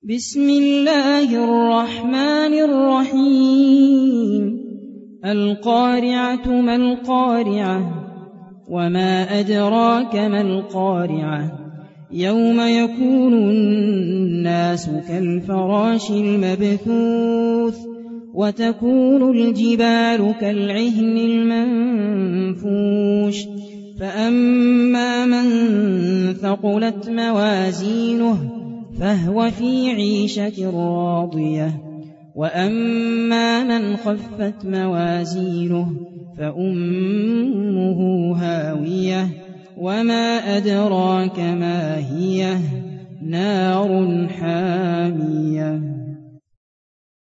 بسم الله الرحمن الرحيم القارعة ما القارعة وما أدراك ما القارعة يوم يكون الناس كالفراش المبثوث وتكون الجبال كالعهن المنفوش فأما من ثقلت موازينه فهو في عيشة راضية وأما من خفت موازينه فأمه هاوية وما أدراك ما هي نار حامية